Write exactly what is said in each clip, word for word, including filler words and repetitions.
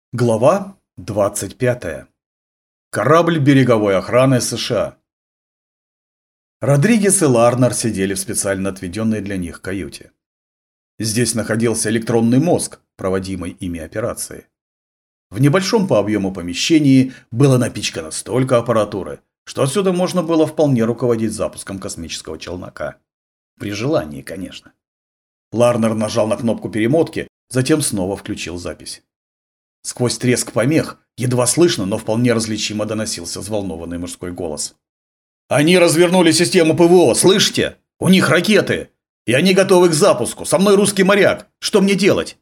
Глава двадцать пятая. Корабль береговой охраны США. Родригес и Ларнер сидели в специально отведенной для них каюте. Здесь находился электронный мозг, проводимой ими операции. В небольшом по объему помещении было напичкано столько аппаратуры, что отсюда можно было вполне руководить запуском космического челнока. При желании, конечно. Ларнер нажал на кнопку перемотки, затем снова включил запись. Сквозь треск помех, едва слышно, но вполне различимо доносился взволнованный мужской голос. «Они развернули систему ПВО, слышите? У них ракеты! И они готовы к запуску! Со мной русский моряк! Что мне делать?»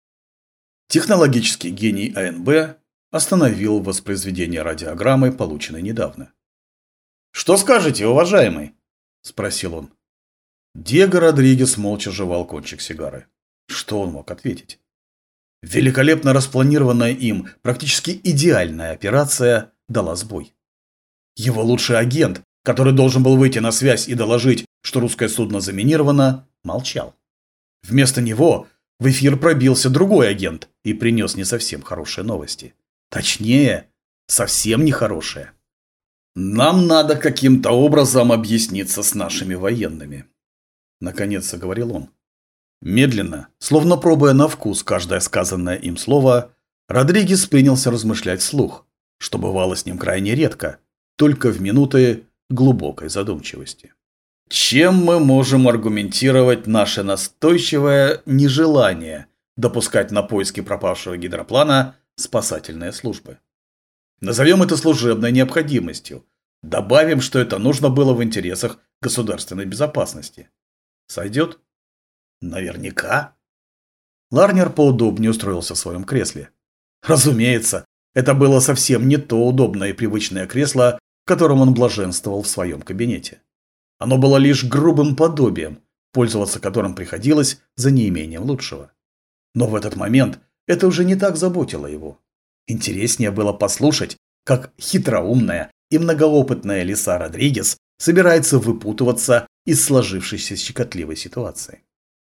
Технологический гений АНБ остановил воспроизведение радиограммы, полученной недавно. «Что скажете, уважаемый?» – спросил он. Диего Родригес молча жевал кончик сигары. Что он мог ответить? Великолепно распланированная им, практически идеальная операция дала сбой. Его лучший агент, который должен был выйти на связь и доложить, что русское судно заминировано, молчал. Вместо него в эфир пробился другой агент и принес не совсем хорошие новости. Точнее, совсем нехорошие. «Нам надо каким-то образом объясниться с нашими военными», – наконец заговорил он. Медленно, словно пробуя на вкус каждое сказанное им слово, Родригес принялся размышлять вслух, что бывало с ним крайне редко, только в минуты глубокой задумчивости. Чем мы можем аргументировать наше настойчивое нежелание допускать на поиски пропавшего гидроплана спасательные службы? Назовем это служебной необходимостью, добавим, что это нужно было в интересах государственной безопасности. Сойдет? Наверняка. Ларнер поудобнее устроился в своем кресле. Разумеется, это было совсем не то удобное и привычное кресло, в котором он блаженствовал в своем кабинете. Оно было лишь грубым подобием, пользоваться которым приходилось за неимением лучшего. Но в этот момент это уже не так заботило его. Интереснее было послушать, как хитроумная и многоопытная лиса Родригес собирается выпутываться из сложившейся щекотливой ситуации.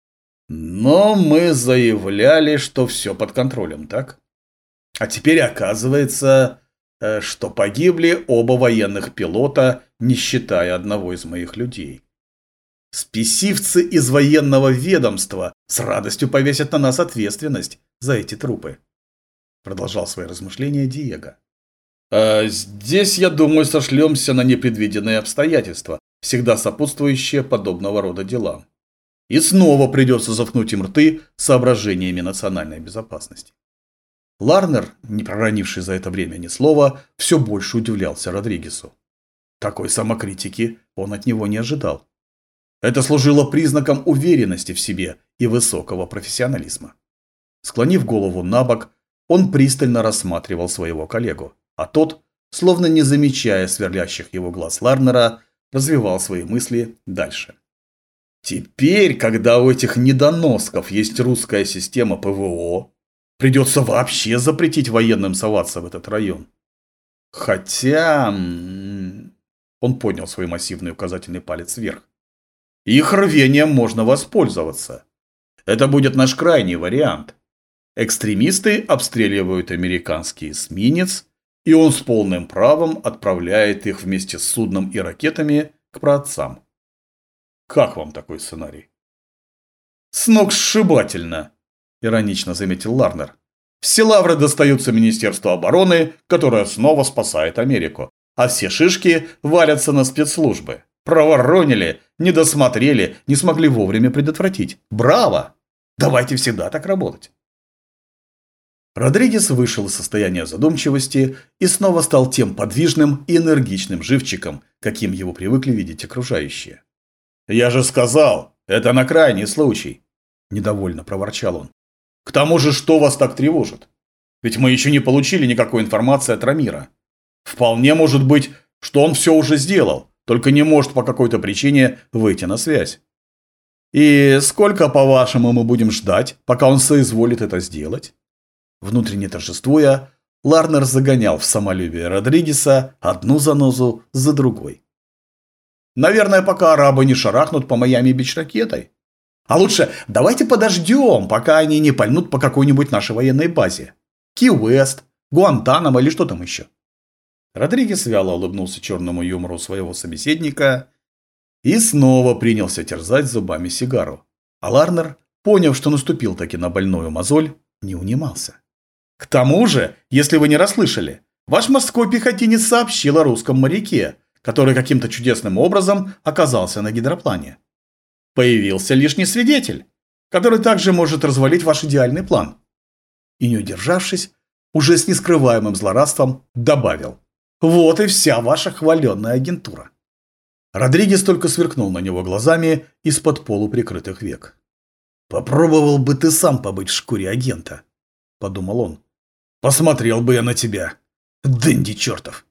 Но мы заявляли, что все под контролем, так? А теперь оказывается, что погибли оба военных пилота, не считая одного из моих людей. Спесивцы из военного ведомства с радостью повесят на нас ответственность за эти трупы. Продолжал свои размышления Диего. А здесь, я думаю, сошлемся на непредвиденные обстоятельства, всегда сопутствующие подобного рода делам. И снова придется заткнуть им рты соображениями национальной безопасности. Ларнер, не проронивший за это время ни слова, все больше удивлялся Родригесу. Такой самокритики он от него не ожидал. Это служило признаком уверенности в себе и высокого профессионализма. Склонив голову на бок, он пристально рассматривал своего коллегу, а тот, словно не замечая сверлящих его глаз Ларнера, развивал свои мысли дальше. Теперь, когда у этих недоносков есть русская система ПВО, придется вообще запретить военным соваться в этот район. Хотя... Он поднял свой массивный указательный палец вверх. Их рвением можно воспользоваться. Это будет наш крайний вариант. Экстремисты обстреливают американский эсминец, и он с полным правом отправляет их вместе с судном и ракетами к праотцам. Как вам такой сценарий? Сногсшибательно, иронично заметил Ларнер. Все лавры достаются Министерству обороны, которое снова спасает Америку, а все шишки валятся на спецслужбы. Проворонили, не досмотрели, не смогли вовремя предотвратить. Браво! Давайте всегда так работать. Родригес вышел из состояния задумчивости и снова стал тем подвижным и энергичным живчиком, каким его привыкли видеть окружающие. «Я же сказал, это на крайний случай», – недовольно проворчал он. «К тому же, что вас так тревожит? Ведь мы еще не получили никакой информации от Рамира. Вполне может быть, что он все уже сделал, только не может по какой-то причине выйти на связь. И сколько, по-вашему, мы будем ждать, пока он соизволит это сделать?» Внутренне торжествуя, Ларнер загонял в самолюбие Родригеса одну занозу за другой. Наверное, пока арабы не шарахнут по Майами-Бич ракетой. А лучше давайте подождем, пока они не пальнут по какой-нибудь нашей военной базе. Ки-Уэст, Гуантанамо или что там еще. Родригес вяло улыбнулся черному юмору своего собеседника и снова принялся терзать зубами сигару. А Ларнер, поняв, что наступил таки на больную мозоль, не унимался. К тому же, если вы не расслышали, ваш морской пехотинец сообщил о русском моряке, который каким-то чудесным образом оказался на гидроплане. Появился лишний свидетель, который также может развалить ваш идеальный план. И не удержавшись, уже с нескрываемым злорадством добавил: вот и вся ваша хваленная агентура. Родригес только сверкнул на него глазами из-под полуприкрытых век. «Попробовал бы ты сам побыть в шкуре агента», — подумал он. «Посмотрел бы я на тебя, дэнди чертов».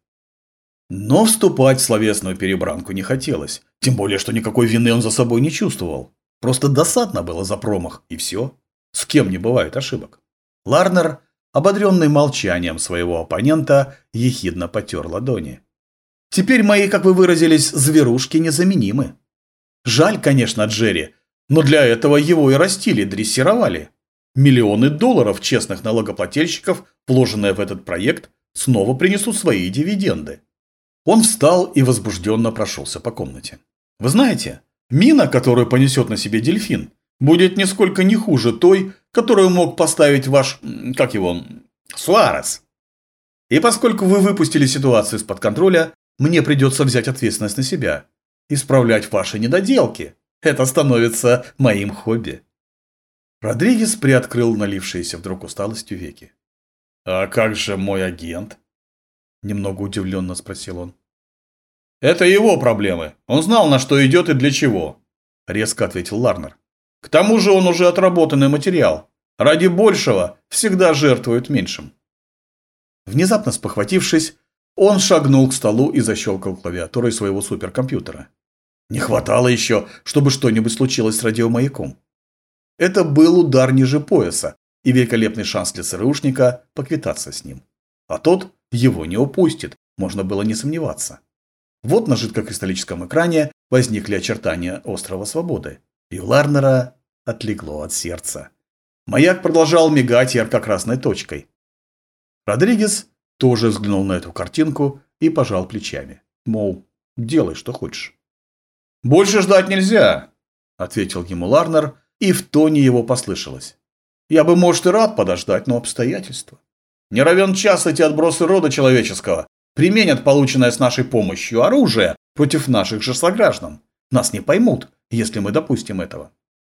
Но вступать в словесную перебранку не хотелось, тем более, что никакой вины он за собой не чувствовал. Просто досадно было за промах, и все. С кем не бывает ошибок. Ларнер, ободренный молчанием своего оппонента, ехидно потер ладони. «Теперь мои, как вы выразились, зверушки незаменимы. Жаль, конечно, Джерри, но для этого его и растили, дрессировали. Миллионы долларов честных налогоплательщиков, вложенные в этот проект, снова принесут свои дивиденды». Он встал и возбужденно прошелся по комнате. «Вы знаете, мина, которую понесет на себе дельфин, будет нисколько не хуже той, которую мог поставить ваш... как его... Суарес. И поскольку вы выпустили ситуацию из-под контроля, мне придется взять ответственность на себя. Исправлять ваши недоделки. Это становится моим хобби». Родригес приоткрыл налившиеся вдруг усталостью веки. «А как же мой агент?» Немного удивленно спросил он. «Это его проблемы. Он знал, на что идет и для чего», — резко ответил Ларнер. «К тому же он уже отработанный материал. Ради большего всегда жертвуют меньшим». Внезапно спохватившись, он шагнул к столу и защелкал клавиатурой своего суперкомпьютера. Не хватало еще, чтобы что-нибудь случилось с радиомаяком. Это был удар ниже пояса и великолепный шанс для ЦРУшника поквитаться с ним. А тот его не упустит, можно было не сомневаться. Вот на жидкокристаллическом экране возникли очертания острова Свободы, и у Ларнера отлегло от сердца. Маяк продолжал мигать ярко-красной точкой. Родригес тоже взглянул на эту картинку и пожал плечами. Мол, делай, что хочешь. «Больше ждать нельзя», — ответил ему Ларнер, и в тоне его послышалось. «Я бы, может, и рад подождать, но обстоятельства. Не равен час эти отбросы рода человеческого применят полученное с нашей помощью оружие против наших же сограждан. Нас не поймут, если мы допустим этого».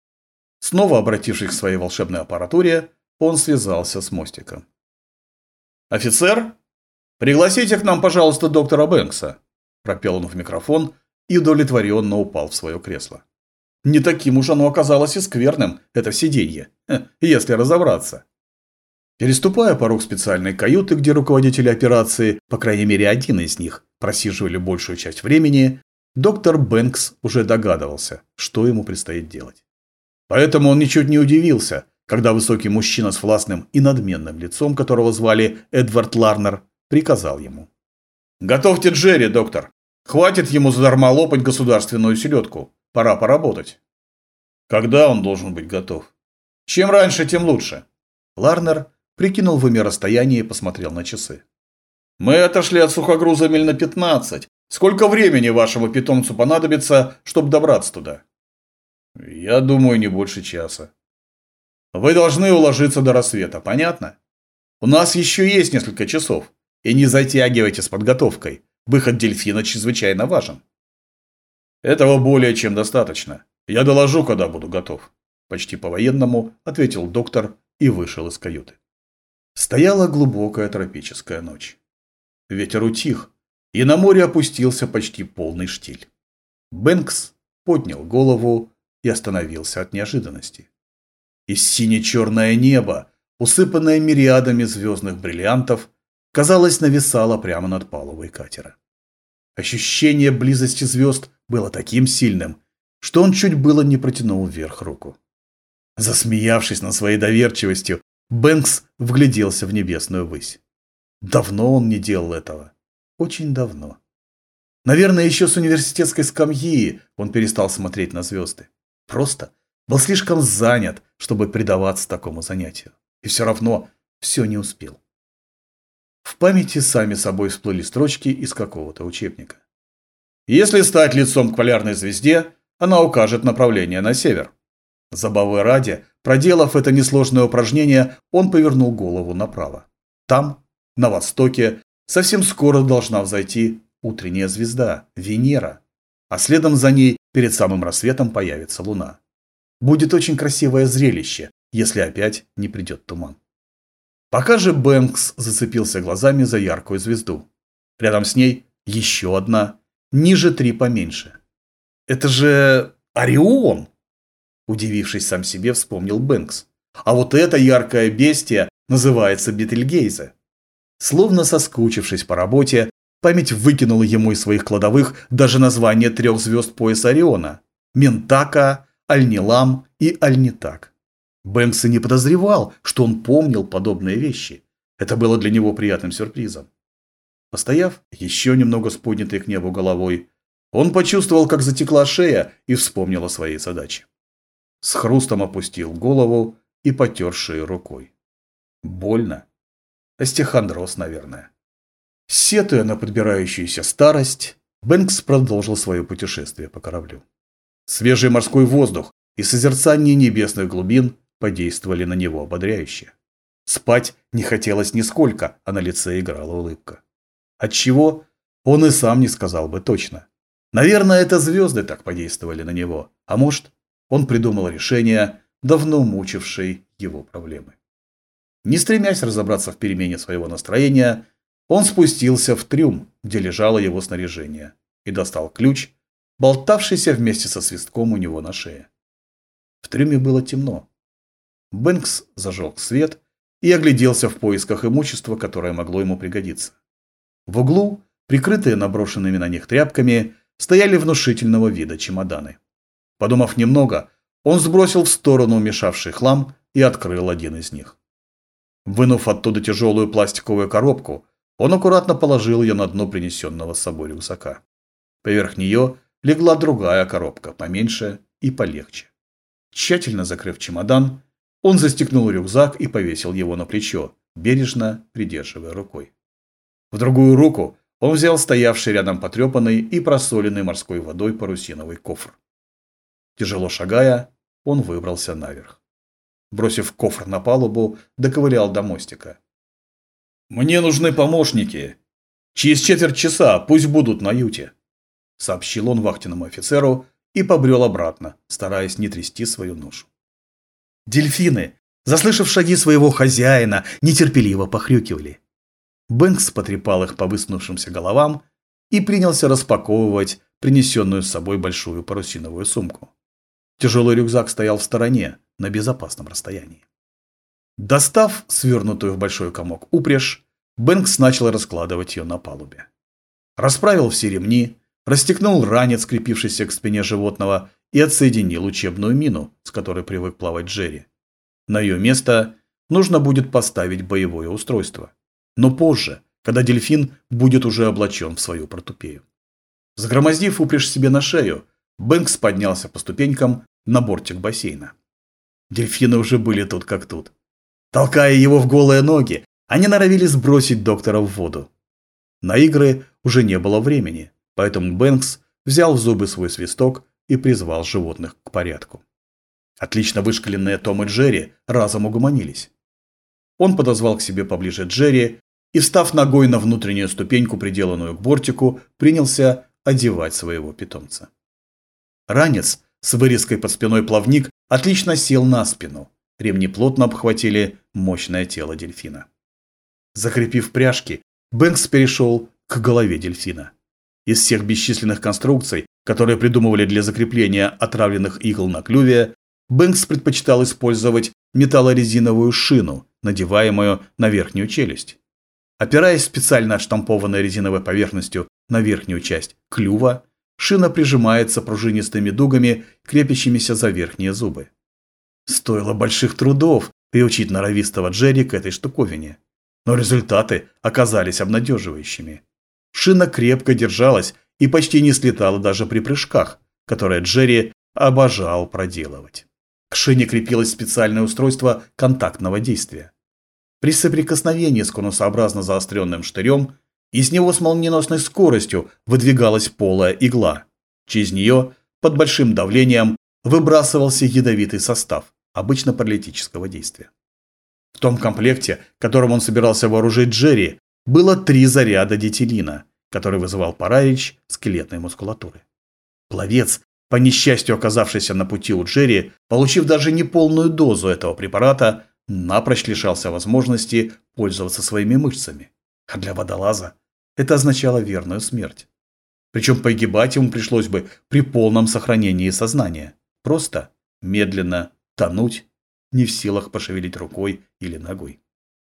Снова обратившись к своей волшебной аппаратуре, он связался с мостиком. «Офицер, пригласите к нам, пожалуйста, доктора Бэнкса», – пропел он в микрофон и удовлетворенно упал в свое кресло. Не таким уж оно оказалось и скверным, это сиденье, если разобраться. Переступая порог специальной каюты, где руководители операции, по крайней мере один из них, просиживали большую часть времени, доктор Бэнкс уже догадывался, что ему предстоит делать. Поэтому он ничуть не удивился, когда высокий мужчина с властным и надменным лицом, которого звали Эдвард Ларнер, приказал ему: «Готовьте Джерри, доктор. Хватит ему задарма лопать государственную селедку. Пора поработать». «Когда он должен быть готов?» «Чем раньше, тем лучше». Ларнер прикинул в уме расстояние и посмотрел на часы. «Мы отошли от сухогруза миль на пятнадцать. Сколько времени вашему питомцу понадобится, чтобы добраться туда?» «Я думаю, не больше часа». «Вы должны уложиться до рассвета, понятно? У нас еще есть несколько часов, и не затягивайте с подготовкой. Выход дельфина чрезвычайно важен». «Этого более чем достаточно. Я доложу, когда буду готов», – почти по-военному ответил доктор и вышел из каюты. Стояла глубокая тропическая ночь. Ветер утих, и на море опустился почти полный штиль. Бэнкс поднял голову и остановился от неожиданности. И сине-черное небо, усыпанное мириадами звездных бриллиантов, казалось, нависало прямо над палубой катера. Ощущение близости звезд было таким сильным, что он чуть было не протянул вверх руку. Засмеявшись над своей доверчивостью, Бэнкс вгляделся в небесную высь. Давно он не делал этого. Очень давно. Наверное, еще с университетской скамьи он перестал смотреть на звезды. Просто был слишком занят, чтобы предаваться такому занятию. И все равно все не успел. В памяти сами собой всплыли строчки из какого-то учебника. Если стать лицом к полярной звезде, она укажет направление на север. Забавы ради, проделав это несложное упражнение, он повернул голову направо. Там, на востоке, совсем скоро должна взойти утренняя звезда, Венера, а следом за ней перед самым рассветом появится Луна. Будет очень красивое зрелище, если опять не придет туман. Пока же Бэнкс зацепился глазами за яркую звезду. Рядом с ней еще одна, ниже три поменьше. Это же Орион! Удивившись сам себе, вспомнил Бэнкс. А вот это яркое бестия называется Бетельгейзе. Словно соскучившись по работе, память выкинула ему из своих кладовых даже название трех звезд пояса Ориона – Ментака, Альнилам и Альнитак. Бэнкс и не подозревал, что он помнил подобные вещи. Это было для него приятным сюрпризом. Постояв еще немного с поднятой к небу головой, он почувствовал, как затекла шея, и вспомнил о своей задаче. С хрустом опустил голову и потер шею рукой. Больно. Остеохондроз, наверное. Сетуя на подбирающуюся старость, Бэнкс продолжил свое путешествие по кораблю. Свежий морской воздух и созерцание небесных глубин подействовали на него ободряюще. Спать не хотелось нисколько, а на лице играла улыбка. Отчего? Он и сам не сказал бы точно. Наверное, это звезды так подействовали на него, а может, он придумал решение давно мучившей его проблемы. Не стремясь разобраться в перемене своего настроения, он спустился в трюм, где лежало его снаряжение, и достал ключ, болтавшийся вместе со свистком у него на шее. В трюме было темно. Бэнкс зажег свет и огляделся в поисках имущества, которое могло ему пригодиться. В углу, прикрытые наброшенными на них тряпками, стояли внушительного вида чемоданы. Подумав немного, он сбросил в сторону мешавший хлам и открыл один из них. Вынув оттуда тяжелую пластиковую коробку, он аккуратно положил ее на дно принесенного с собой рюкзака. Поверх нее легла другая коробка, поменьше и полегче. Тщательно закрыв чемодан, он застегнул рюкзак и повесил его на плечо, бережно придерживая рукой. В другую руку он взял стоявший рядом потрепанный и просоленный морской водой парусиновый кофр. Тяжело шагая, он выбрался наверх. Бросив кофр на палубу, доковылял до мостика. «Мне нужны помощники. Через четверть часа пусть будут на юте», — сообщил он вахтенному офицеру и побрел обратно, стараясь не трясти свою ношу. Дельфины, заслышав шаги своего хозяина, нетерпеливо похрюкивали. Бэнкс потрепал их по высунувшимся головам и принялся распаковывать принесенную с собой большую парусиновую сумку. Тяжелый рюкзак стоял в стороне, на безопасном расстоянии. Достав свернутую в большой комок упряжь, Бэнкс начал раскладывать ее на палубе. Расправил все ремни, расстегнул ранец, скрепившийся к спине животного, и отсоединил учебную мину, с которой привык плавать Джерри. На ее место нужно будет поставить боевое устройство. Но позже, когда дельфин будет уже облачен в свою портупею. Загромоздив упряжь себе на шею, Бэнкс поднялся по ступенькам на бортик бассейна. Дельфины уже были тут как тут. Толкая его в голые ноги, они норовили сбросить доктора в воду. На игры уже не было времени, поэтому Бэнкс взял в зубы свой свисток и призвал животных к порядку. Отлично вышкаленные Том и Джерри разом угомонились. Он подозвал к себе поближе Джерри и, встав ногой на внутреннюю ступеньку, приделанную к бортику, принялся одевать своего питомца. Ранец с вырезкой под спиной плавник отлично сел на спину. Ремни плотно обхватили мощное тело дельфина. Закрепив пряжки, Бэнкс перешел к голове дельфина. Из всех бесчисленных конструкций, которые придумывали для закрепления отравленных игл на клюве, Бэнкс предпочитал использовать металлорезиновую шину, надеваемую на верхнюю челюсть. Опираясь специально отштампованной резиновой поверхностью на верхнюю часть клюва, шина прижимается пружинистыми дугами, крепящимися за верхние зубы. Стоило больших трудов приучить норовистого Джерри к этой штуковине, но результаты оказались обнадеживающими. Шина крепко держалась и почти не слетала даже при прыжках, которые Джерри обожал проделывать. К шине крепилось специальное устройство контактного действия. При соприкосновении с конусообразно заостренным штырем из него с молниеносной скоростью выдвигалась полая игла. Через нее, под большим давлением, выбрасывался ядовитый состав, обычно паралитического действия. В том комплекте, которым он собирался вооружить Джерри, было три заряда дитилина, который вызывал паралич скелетной мускулатуры. Пловец, по несчастью оказавшийся на пути у Джерри, получив даже неполную дозу этого препарата, напрочь лишался возможности пользоваться своими мышцами. А для водолаза это означало верную смерть. Причем погибать ему пришлось бы при полном сохранении сознания. Просто, медленно тонуть, не в силах пошевелить рукой или ногой.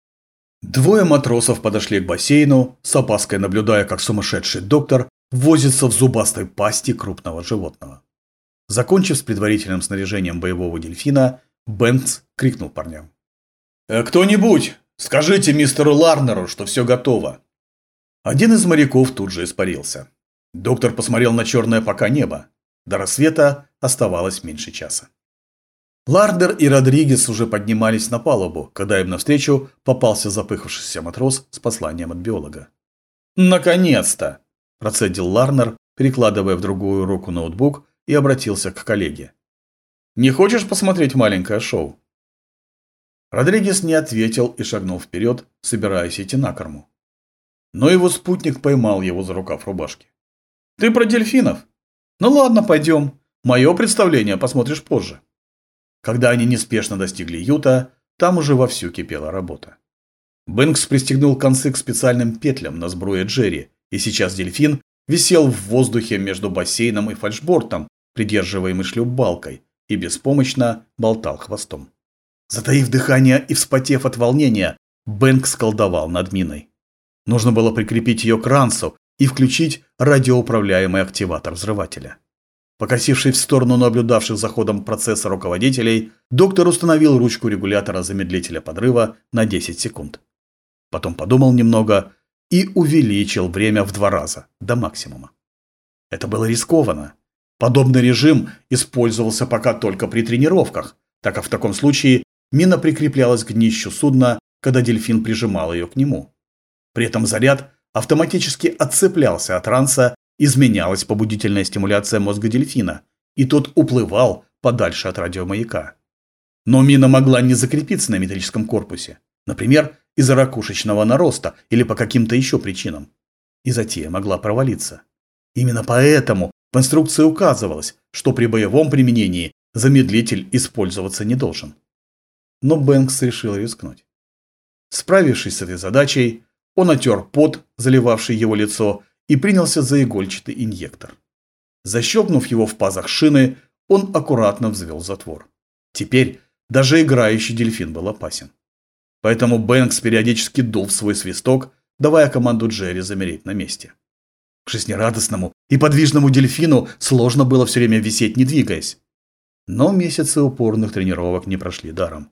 Двое матросов подошли к бассейну, с опаской наблюдая, как сумасшедший доктор возится в зубастой пасти крупного животного. Закончив с предварительным снаряжением боевого дельфина, Бэнкс крикнул парням: «Кто-нибудь, скажите мистеру Ларнеру, что все готово!» Один из моряков тут же испарился. Доктор посмотрел на черное пока небо. До рассвета оставалось меньше часа. Ларнер и Родригес уже поднимались на палубу, когда им навстречу попался запыхавшийся матрос с посланием от биолога. «Наконец-то!» – процедил Ларнер, перекладывая в другую руку ноутбук, и обратился к коллеге. «Не хочешь посмотреть маленькое шоу?» Родригес не ответил и шагнул вперед, собираясь идти на корму. Но его спутник поймал его за рукав рубашки. «Ты про дельфинов? Ну ладно, пойдем. Мое представление посмотришь позже». Когда они неспешно достигли юта, там уже вовсю кипела работа. Бэнкс пристегнул концы к специальным петлям на сбруе Джерри, и сейчас дельфин висел в воздухе между бассейном и фальшбортом, придерживаемый шлюпбалкой, и беспомощно болтал хвостом. Затаив дыхание и вспотев от волнения, Бэнкс колдовал над миной. Нужно было прикрепить ее к ранцу и включить радиоуправляемый активатор взрывателя. Покосившись в сторону наблюдавших за ходом процесса руководителей, доктор установил ручку регулятора замедлителя подрыва на десять секунд. Потом подумал немного и увеличил время в два раза, до максимума. Это было рискованно. Подобный режим использовался пока только при тренировках, так как в таком случае мина прикреплялась к днищу судна, когда дельфин прижимал ее к нему. При этом заряд автоматически отцеплялся от ранца, изменялась побудительная стимуляция мозга дельфина, и тот уплывал подальше от радиомаяка. Но мина могла не закрепиться на металлическом корпусе, например, из-за ракушечного нароста или по каким-то еще причинам. И затея могла провалиться. Именно поэтому в инструкции указывалось, что при боевом применении замедлитель использоваться не должен. Но Бэнкс решил рискнуть. Справившись с этой задачей, он отер пот, заливавший его лицо, и принялся за игольчатый инъектор. Защелкнув его в пазах шины, он аккуратно взвел затвор. Теперь даже играющий дельфин был опасен. Поэтому Бэнкс периодически дул в свой свисток, давая команду Джерри замереть на месте. К жизнерадостному и подвижному дельфину сложно было все время висеть, не двигаясь. Но месяцы упорных тренировок не прошли даром.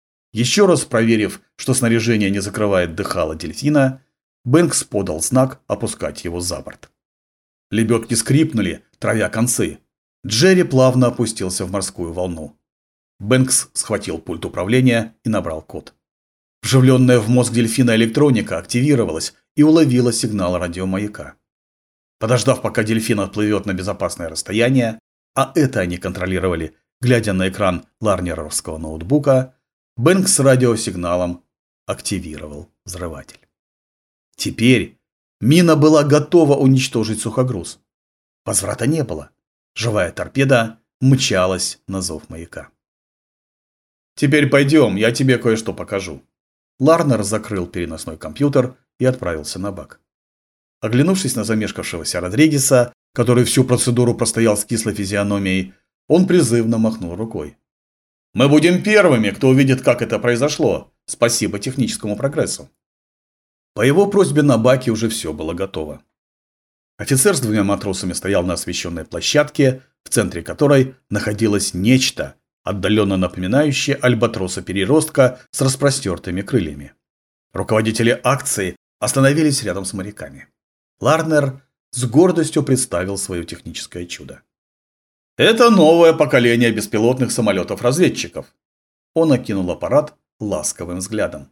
Еще раз проверив, что снаряжение не закрывает дыхало дельфина, Бэнкс подал знак опускать его за борт. Лебедки скрипнули, травя концы. Джерри плавно опустился в морскую волну. Бэнкс схватил пульт управления и набрал код. Вживленная в мозг дельфина электроника активировалась и уловила сигнал радиомаяка. Подождав, пока дельфин отплывет на безопасное расстояние, а это они контролировали, глядя на экран ларнеровского ноутбука, Бэнкс с радиосигналом активировал взрыватель. Теперь мина была готова уничтожить сухогруз. Возврата не было. Живая торпеда мчалась на зов маяка. «Теперь пойдем, я тебе кое-что покажу». Ларнер закрыл переносной компьютер и отправился на бак. Оглянувшись на замешкавшегося Родригеса, который всю процедуру простоял с кислой физиономией, он призывно махнул рукой. «Мы будем первыми, кто увидит, как это произошло. Спасибо техническому прогрессу». По его просьбе на баке уже все было готово. Офицер с двумя матросами стоял на освещенной площадке, в центре которой находилось нечто, отдаленно напоминающее альбатроса-переростка с распростертыми крыльями. Руководители акции остановились рядом с моряками. Ларнер с гордостью представил свое техническое чудо. «Это новое поколение беспилотных самолетов-разведчиков». Он окинул аппарат ласковым взглядом.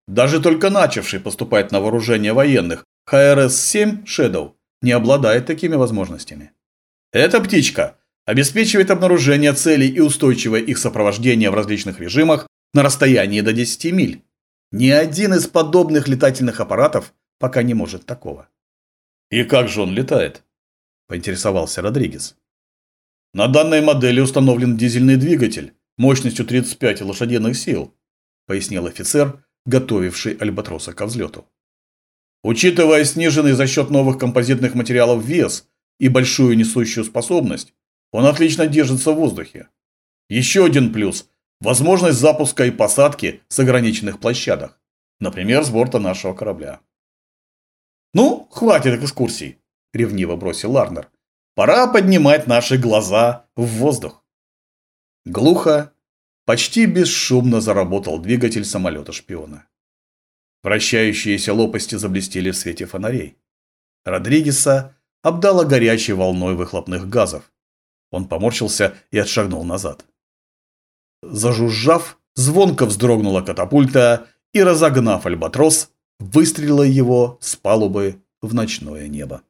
Даже только начавший поступать на вооружение военных Ха Эр Эс семь Shadow не обладает такими возможностями. Эта птичка обеспечивает обнаружение целей и устойчивое их сопровождение в различных режимах на расстоянии до десяти миль. Ни один из подобных летательных аппаратов пока не может такого. «И как же он летает?» – поинтересовался Родригес. «На данной модели установлен дизельный двигатель мощностью тридцать пять лошадиных сил», – пояснил офицер, готовивший Альбатроса ко взлету. «Учитывая сниженный за счет новых композитных материалов вес и большую несущую способность, он отлично держится в воздухе. Еще один плюс – возможность запуска и посадки с ограниченных площадок, например, с борта нашего корабля». «Ну, хватит экскурсий», – ревниво бросил Ларнер. «Пора поднимать наши глаза в воздух». Глухо, почти бесшумно заработал двигатель самолета-шпиона. Вращающиеся лопасти заблестели в свете фонарей. Родригеса обдало горячей волной выхлопных газов. Он поморщился и отшагнул назад. Зажужжав, звонко вздрогнула катапульта и, разогнав Альбатрос, выстрелила его с палубы в ночное небо.